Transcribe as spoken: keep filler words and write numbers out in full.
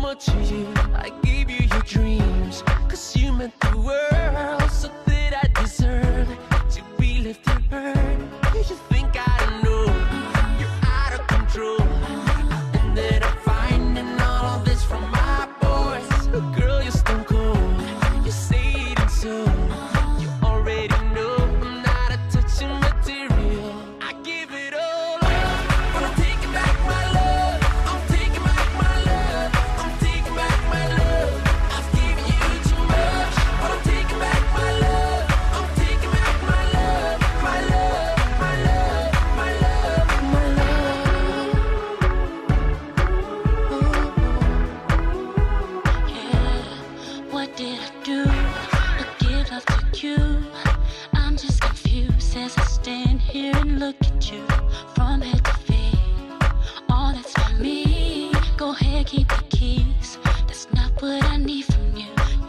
much of you. I gave you your dreams, cause you meant the world. So did I deserve to be left to burn? Do you think I don't know you're out of control? I ended up finding all of this from my boys. Girl, you're stone cold, you say it and so. You already know I'm not a touching material. I give it all up, but I'm taking back my love. I'm taking back my love. I'm taking back my love. I've given you too much, but I'm taking back my love. I'm taking back my love, my love, my love, my love, my love. Yeah, what did I do to give love to you? I'm just confused as I stand here and look at you from head to feet. All that's for me. Go ahead, keep the keys. That's not what I need from you.